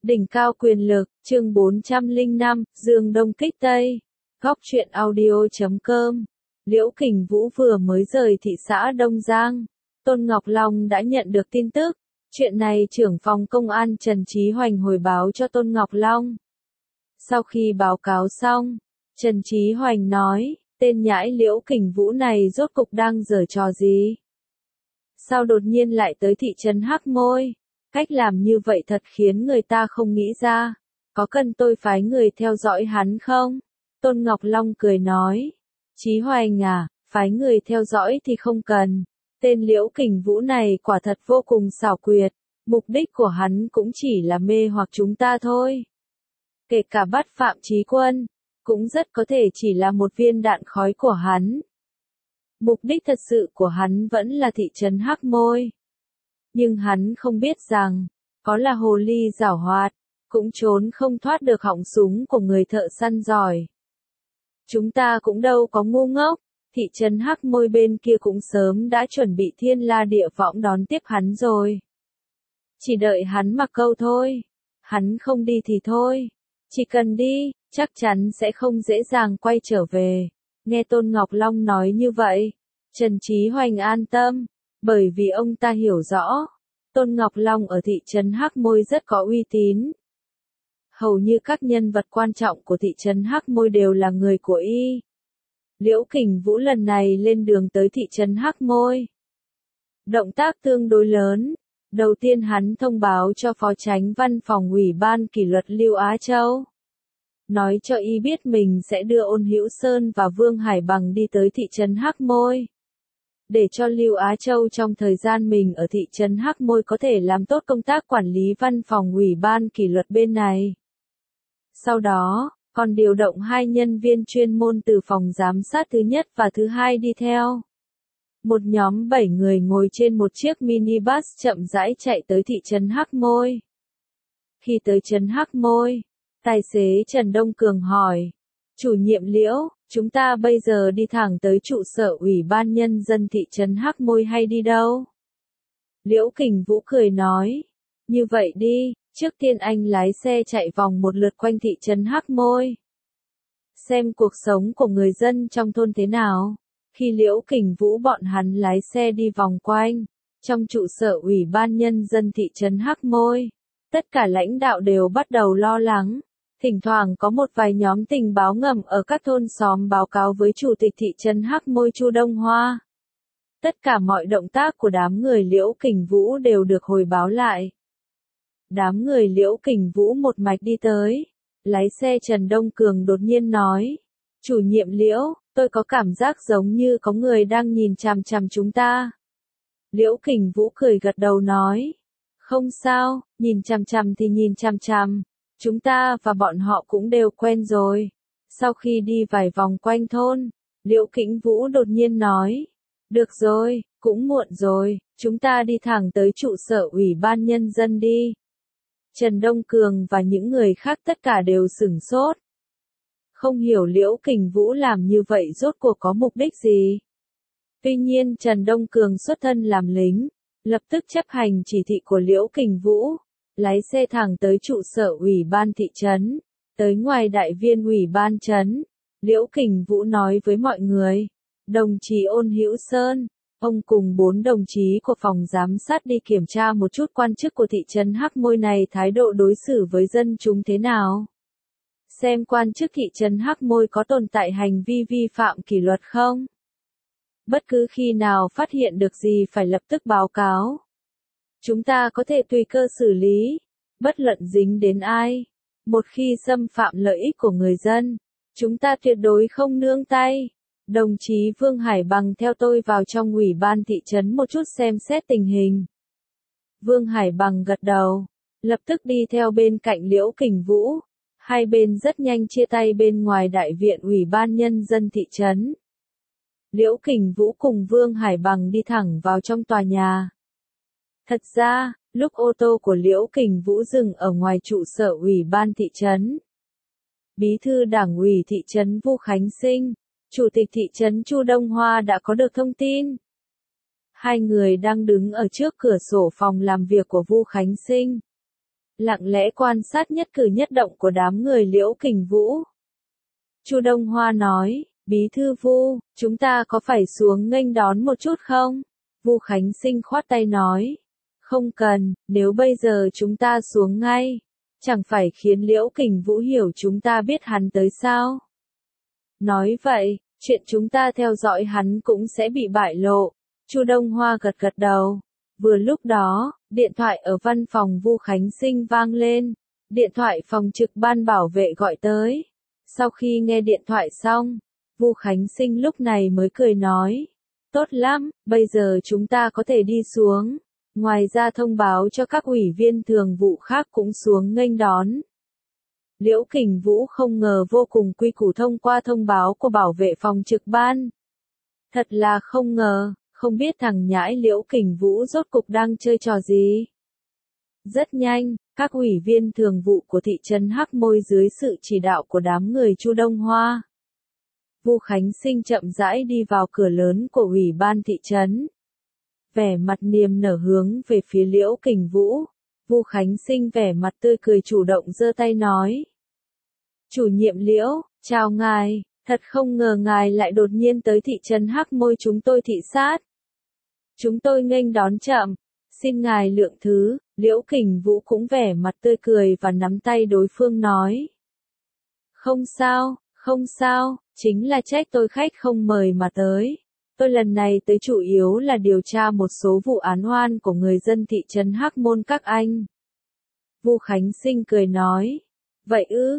Đỉnh cao quyền lực, chương 405, Dương Đông kích Tây. Góc truyện audio.com. Liễu Kình Vũ vừa mới rời thị xã Đông Giang. Tôn Ngọc Long đã nhận được tin tức. Chuyện này trưởng phòng công an Trần Chí Hoành hồi báo cho Tôn Ngọc Long. Sau khi báo cáo xong, Trần Chí Hoành nói, tên nhãi Liễu Kình Vũ này rốt cục đang giở trò gì? Sao đột nhiên lại tới thị trấn Hắc Môi? Cách làm như vậy thật khiến người ta không nghĩ ra. Có cần tôi phái người theo dõi hắn không? Tôn Ngọc Long cười nói. Chí Hoành à, phái người theo dõi thì không cần. Tên Liễu Kình Vũ này quả thật vô cùng xảo quyệt. Mục đích của hắn cũng chỉ là mê hoặc chúng ta thôi. Kể cả bắt Phạm Chí Quân, cũng rất có thể chỉ là một viên đạn khói của hắn. Mục đích thật sự của hắn vẫn là thị trấn Hắc Môi. Nhưng hắn không biết rằng, có là hồ ly giảo hoạt, cũng trốn không thoát được họng súng của người thợ săn giỏi. Chúng ta cũng đâu có ngu ngốc, thị trấn Hắc Môi bên kia cũng sớm đã chuẩn bị thiên la địa võng đón tiếp hắn rồi. Chỉ đợi hắn mặc câu thôi, hắn không đi thì thôi, chỉ cần đi, chắc chắn sẽ không dễ dàng quay trở về. Nghe Tôn Ngọc Long nói như vậy, Trần Chí Hoành an tâm, bởi vì ông ta hiểu rõ, Tôn Ngọc Long ở thị trấn Hắc Môi rất có uy tín. Hầu như các nhân vật quan trọng của thị trấn Hắc Môi đều là người của y. Liễu Kình Vũ lần này lên đường tới thị trấn Hắc Môi. Động tác tương đối lớn. Đầu tiên hắn thông báo cho Phó Chánh Văn phòng Ủy ban Kỷ luật Lưu Á Châu. Nói cho y biết mình sẽ đưa Ôn Hữu Sơn và Vương Hải Bằng đi tới thị trấn Hắc Môi. Để cho Lưu Á Châu trong thời gian mình ở thị trấn Hắc Môi có thể làm tốt công tác quản lý văn phòng Ủy ban Kỷ luật bên này. Sau đó, còn điều động 2 nhân viên chuyên môn từ phòng giám sát thứ nhất và thứ hai đi theo. Một nhóm 7 người ngồi trên một chiếc minibus chậm rãi chạy tới thị trấn Hắc Môi. Khi tới trấn Hắc Môi, tài xế Trần Đông Cường hỏi, chủ nhiệm Liễu, chúng ta bây giờ đi thẳng tới trụ sở Ủy ban Nhân dân thị trấn Hắc Môi hay đi đâu? Liễu Kình Vũ cười nói, như vậy đi, trước tiên anh lái xe chạy vòng một lượt quanh thị trấn Hắc Môi. Xem cuộc sống của người dân trong thôn thế nào. Khi Liễu Kình Vũ bọn hắn lái xe đi vòng quanh, trong trụ sở Ủy ban Nhân dân thị trấn Hắc Môi, tất cả lãnh đạo đều bắt đầu lo lắng. Thỉnh thoảng có một vài nhóm tình báo ngầm ở các thôn xóm báo cáo với chủ tịch thị trấn Hắc Môi Chu Đông Hoa. Tất cả mọi động tác của đám người Liễu Kình Vũ đều được hồi báo lại. Đám người Liễu Kình Vũ một mạch đi tới. Lái xe Trần Đông Cường đột nhiên nói, chủ nhiệm Liễu, tôi có cảm giác giống như có người đang nhìn chằm chằm chúng ta. Liễu Kình Vũ cười gật đầu nói, không sao, nhìn chằm chằm thì nhìn chằm chằm, chúng ta và bọn họ cũng đều quen rồi. Sau khi đi vài vòng quanh thôn, Liễu Kình Vũ đột nhiên nói, được rồi, cũng muộn rồi, chúng ta đi thẳng tới trụ sở Ủy ban Nhân dân đi. Trần Đông Cường và những người khác tất cả đều sửng sốt. Không hiểu Liễu Kình Vũ làm như vậy rốt cuộc có mục đích gì. Tuy nhiên Trần Đông Cường xuất thân làm lính, lập tức chấp hành chỉ thị của Liễu Kình Vũ, lái xe thẳng tới trụ sở Ủy ban thị trấn, tới ngoài đại viên Ủy ban trấn. Liễu Kình Vũ nói với mọi người, đồng chí Ôn Hữu Sơn, ông cùng 4 đồng chí của phòng giám sát đi kiểm tra một chút quan chức của thị trấn Hắc Môi này thái độ đối xử với dân chúng thế nào. Xem quan chức thị trấn Hắc Môi có tồn tại hành vi vi phạm kỷ luật không? Bất cứ khi nào phát hiện được gì phải lập tức báo cáo. Chúng ta có thể tùy cơ xử lý, bất luận dính đến ai. Một khi xâm phạm lợi ích của người dân, chúng ta tuyệt đối không nương tay. Đồng chí Vương Hải Bằng theo tôi vào trong Ủy ban thị trấn một chút xem xét tình hình. Vương Hải Bằng gật đầu, lập tức đi theo bên cạnh Liễu Kình Vũ. Hai bên rất nhanh chia tay bên ngoài đại viện Ủy ban Nhân dân thị trấn. Liễu Kình Vũ cùng Vương Hải Bằng đi thẳng vào trong tòa nhà. Thật ra, lúc ô tô của Liễu Kình Vũ dừng ở ngoài trụ sở Ủy ban thị trấn, Bí thư Đảng ủy thị trấn Vu Khánh Sinh, Chủ tịch thị trấn Chu Đông Hoa đã có được thông tin. Hai người đang đứng ở trước cửa sổ phòng làm việc của Vu Khánh Sinh. lặng lẽ quan sát nhất cử nhất động của đám người Liễu Kình Vũ. Chu Đông Hoa nói, Bí thư Vu, chúng ta có phải xuống nghênh đón một chút không? Vu Khánh Sinh khoát tay nói, không cần, nếu bây giờ chúng ta xuống ngay, chẳng phải khiến Liễu Kình Vũ hiểu chúng ta biết hắn tới sao? Nói vậy, chuyện chúng ta theo dõi hắn cũng sẽ bị bại lộ. Chu Đông Hoa gật gật đầu. Vừa lúc đó, điện thoại ở văn phòng Vu Khánh Sinh vang lên. Điện thoại phòng trực ban bảo vệ gọi tới. Sau khi nghe điện thoại xong, Vu Khánh Sinh lúc này mới cười nói, tốt lắm, bây giờ chúng ta có thể đi xuống. Ngoài ra thông báo cho các ủy viên thường vụ khác cũng xuống nghênh đón. Liễu Kình Vũ không ngờ vô cùng quy củ thông qua thông báo của bảo vệ phòng trực ban. Thật là không ngờ, không biết thằng nhãi Liễu Kình Vũ rốt cục đang chơi trò gì. Rất nhanh, các ủy viên thường vụ của thị trấn Hắc Môi dưới sự chỉ đạo của đám người Chu Đông Hoa. Vu Khánh Sinh chậm rãi đi vào cửa lớn của ủy ban thị trấn. Vẻ mặt niềm nở hướng về phía Liễu Kình Vũ. Vu Khánh Sinh vẻ mặt tươi cười chủ động giơ tay nói. Chủ nhiệm Liễu, chào ngài, thật không ngờ ngài lại đột nhiên tới thị trấn Hắc Môi chúng tôi thị sát. Chúng tôi nghênh đón chậm, xin ngài lượng thứ. Liễu Kình Vũ cũng vẻ mặt tươi cười và nắm tay đối phương nói. Không sao, không sao, chính là trách tôi khách không mời mà tới. Tôi lần này tới chủ yếu là điều tra một số vụ án oan của người dân thị trấn Hắc Môn các anh. Vu Khánh Sinh cười nói. Vậy ư,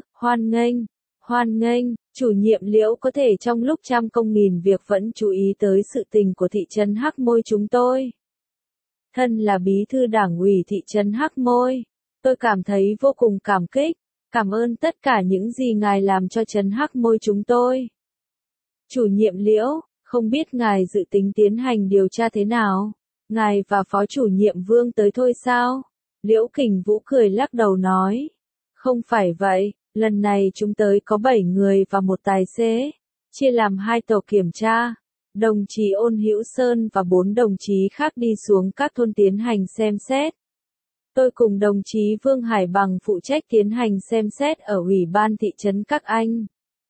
hoan nghênh, chủ nhiệm Liễu có thể trong lúc trăm công nghìn việc vẫn chú ý tới sự tình của thị trấn Hắc Môi chúng tôi. Thân là bí thư đảng ủy thị trấn Hắc Môi, tôi cảm thấy vô cùng cảm kích, cảm ơn tất cả những gì ngài làm cho trấn Hắc Môi chúng tôi. Chủ nhiệm Liễu, không biết ngài dự tính tiến hành điều tra thế nào? Ngài và phó chủ nhiệm Vương tới thôi sao? Liễu Kình Vũ cười lắc đầu nói. Không phải vậy, lần này chúng tới có 7 người và một tài xế, chia làm 2 tổ kiểm tra. Đồng chí Ôn Hữu Sơn và 4 đồng chí khác đi xuống các thôn tiến hành xem xét. Tôi cùng đồng chí Vương Hải Bằng phụ trách tiến hành xem xét ở ủy ban thị trấn các anh.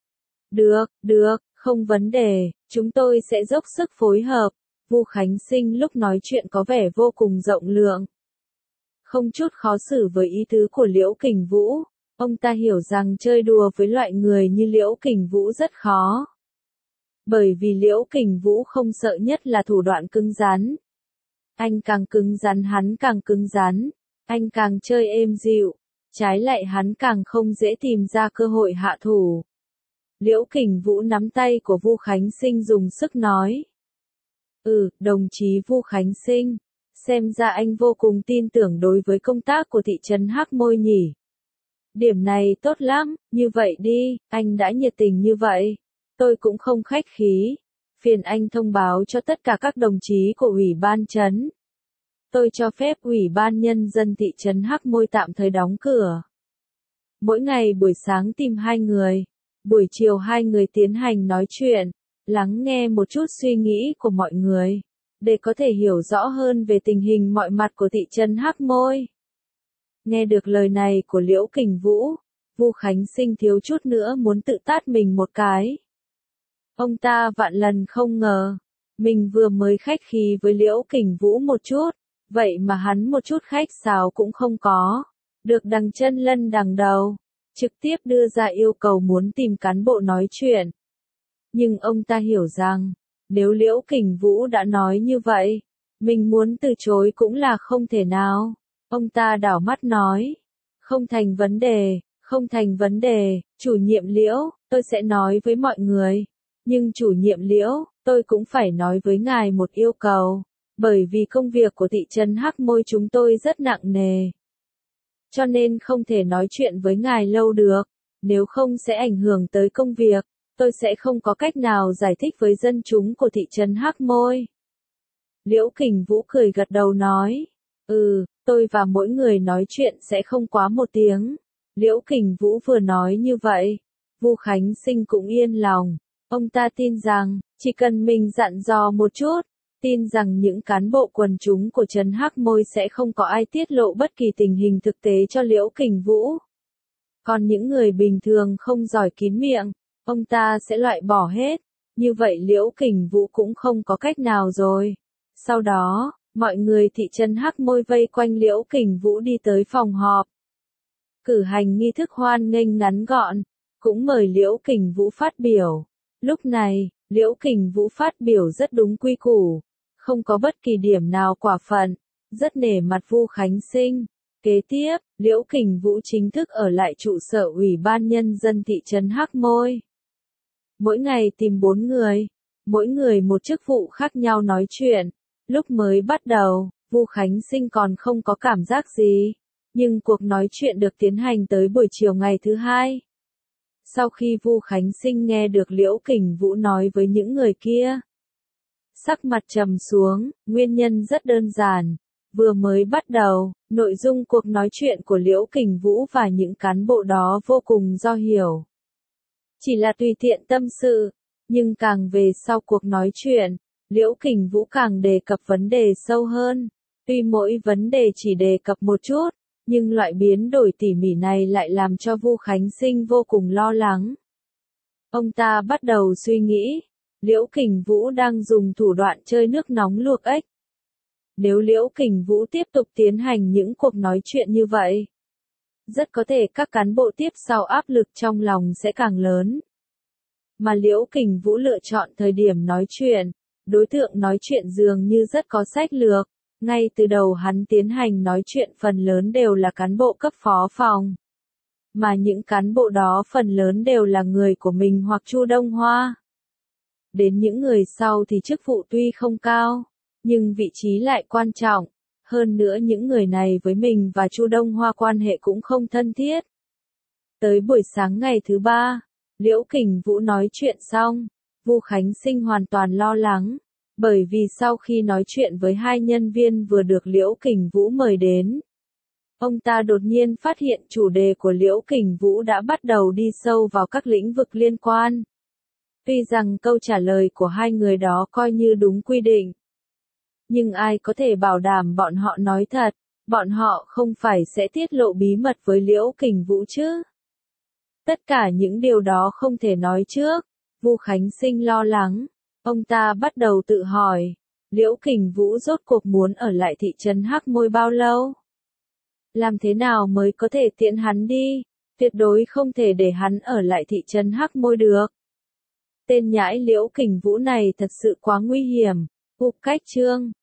Được, không vấn đề, chúng tôi sẽ dốc sức phối hợp. Vu Khánh Sinh lúc nói chuyện có vẻ vô cùng rộng lượng. Không chút khó xử với ý tứ của Liễu Kình Vũ, ông ta hiểu rằng chơi đùa với loại người như Liễu Kình Vũ rất khó. Bởi vì Liễu Kình Vũ không sợ nhất là thủ đoạn cứng rắn. Anh càng cứng rắn hắn càng cứng rắn, anh càng chơi êm dịu, trái lại hắn càng không dễ tìm ra cơ hội hạ thủ. Liễu Kình Vũ nắm tay của Vu Khánh Sinh dùng sức nói. Đồng chí Vu Khánh Sinh, xem ra anh vô cùng tin tưởng đối với công tác của thị trấn Hắc Môi nhỉ. Điểm này tốt lắm, như vậy đi, anh đã nhiệt tình như vậy. Tôi cũng không khách khí. Phiền anh thông báo cho tất cả các đồng chí của ủy ban trấn. Tôi cho phép ủy ban nhân dân thị trấn Hắc Môi tạm thời đóng cửa. Mỗi ngày buổi sáng tìm 2 người, buổi chiều 2 người tiến hành nói chuyện, lắng nghe một chút suy nghĩ của mọi người, để có thể hiểu rõ hơn về tình hình mọi mặt của thị trấn Hắc Môi. Nghe được lời này của Liễu Kình Vũ, Vu Khánh Sinh thiếu chút nữa muốn tự tát mình một cái. Ông ta vạn lần không ngờ, mình vừa mới khách khí với Liễu Kình Vũ một chút, vậy mà hắn một chút khách sáo cũng không có, được đằng chân lân đằng đầu, trực tiếp đưa ra yêu cầu muốn tìm cán bộ nói chuyện. Nhưng ông ta hiểu rằng, nếu Liễu Kình Vũ đã nói như vậy, mình muốn từ chối cũng là không thể nào. Ông ta đảo mắt nói, không thành vấn đề, chủ nhiệm Liễu, tôi sẽ nói với mọi người. Nhưng chủ nhiệm Liễu, tôi cũng phải nói với ngài một yêu cầu, bởi vì công việc của thị trấn Hắc Môi chúng tôi rất nặng nề. Cho nên không thể nói chuyện với ngài lâu được, nếu không sẽ ảnh hưởng tới công việc, tôi sẽ không có cách nào giải thích với dân chúng của thị trấn Hắc Môi. Liễu Kình Vũ cười gật đầu nói, tôi và mỗi người nói chuyện sẽ không quá 1 tiếng. Liễu Kình Vũ vừa nói như vậy, Vu Khánh Sinh cũng yên lòng. Ông ta tin rằng, chỉ cần mình dặn dò một chút, tin rằng những cán bộ quần chúng của Trấn Hắc Môi sẽ không có ai tiết lộ bất kỳ tình hình thực tế cho Liễu Kình Vũ. Còn những người bình thường không giỏi kín miệng, ông ta sẽ loại bỏ hết. Như vậy Liễu Kình Vũ cũng không có cách nào rồi. Sau đó, mọi người thị trấn Hắc Môi vây quanh Liễu Kình Vũ đi tới phòng họp. Cử hành nghi thức hoan nghênh ngắn gọn, cũng mời Liễu Kình Vũ phát biểu. Lúc này, Liễu Kình Vũ phát biểu rất đúng quy củ, không có bất kỳ điểm nào quả phận, rất nể mặt Vu Khánh Sinh. Kế tiếp, Liễu Kình Vũ chính thức ở lại trụ sở Ủy ban Nhân dân thị trấn Hắc Môi. Mỗi ngày tìm 4 người, mỗi người một chức vụ khác nhau nói chuyện. Lúc mới bắt đầu, Vu Khánh Sinh còn không có cảm giác gì, nhưng cuộc nói chuyện được tiến hành tới buổi chiều ngày thứ hai. Sau khi Vu Khánh Sinh nghe được Liễu Kình Vũ nói với những người kia, sắc mặt trầm xuống, nguyên nhân rất đơn giản. Vừa mới bắt đầu, nội dung cuộc nói chuyện của Liễu Kình Vũ và những cán bộ đó vô cùng do hiểu. Chỉ là tùy tiện tâm sự, nhưng càng về sau cuộc nói chuyện, Liễu Kình Vũ càng đề cập vấn đề sâu hơn. Tuy mỗi vấn đề chỉ đề cập một chút, nhưng loại biến đổi tỉ mỉ này lại làm cho Vu Khánh Sinh vô cùng lo lắng. Ông ta bắt đầu suy nghĩ, Liễu Kình Vũ đang dùng thủ đoạn chơi nước nóng luộc ếch. Nếu Liễu Kình Vũ tiếp tục tiến hành những cuộc nói chuyện như vậy, rất có thể các cán bộ tiếp sau áp lực trong lòng sẽ càng lớn. Mà Liễu Kình Vũ lựa chọn thời điểm nói chuyện, đối tượng nói chuyện dường như rất có sách lược. Ngay từ đầu hắn tiến hành nói chuyện phần lớn đều là cán bộ cấp phó phòng. Mà những cán bộ đó phần lớn đều là người của mình hoặc Chu Đông Hoa. Đến những người sau thì chức vụ tuy không cao, nhưng vị trí lại quan trọng. Hơn nữa những người này với mình và Chu Đông Hoa quan hệ cũng không thân thiết. Tới buổi sáng ngày thứ 3, Liễu Kình Vũ nói chuyện xong, Vu Khánh Sinh hoàn toàn lo lắng. Bởi vì sau khi nói chuyện với hai nhân viên vừa được Liễu Kình Vũ mời đến, ông ta đột nhiên phát hiện chủ đề của Liễu Kình Vũ đã bắt đầu đi sâu vào các lĩnh vực liên quan. Tuy rằng câu trả lời của hai người đó coi như đúng quy định, nhưng ai có thể bảo đảm bọn họ nói thật, bọn họ không phải sẽ tiết lộ bí mật với Liễu Kình Vũ chứ? Tất cả những điều đó không thể nói trước, Vu Khánh Sinh lo lắng. Ông ta bắt đầu tự hỏi, Liễu Kình Vũ rốt cuộc muốn ở lại thị trấn Hắc Môi bao lâu? Làm thế nào mới có thể tiễn hắn đi? Tuyệt đối không thể để hắn ở lại thị trấn Hắc Môi được. Tên nhãi Liễu Kình Vũ này thật sự quá nguy hiểm. Hụp cách chương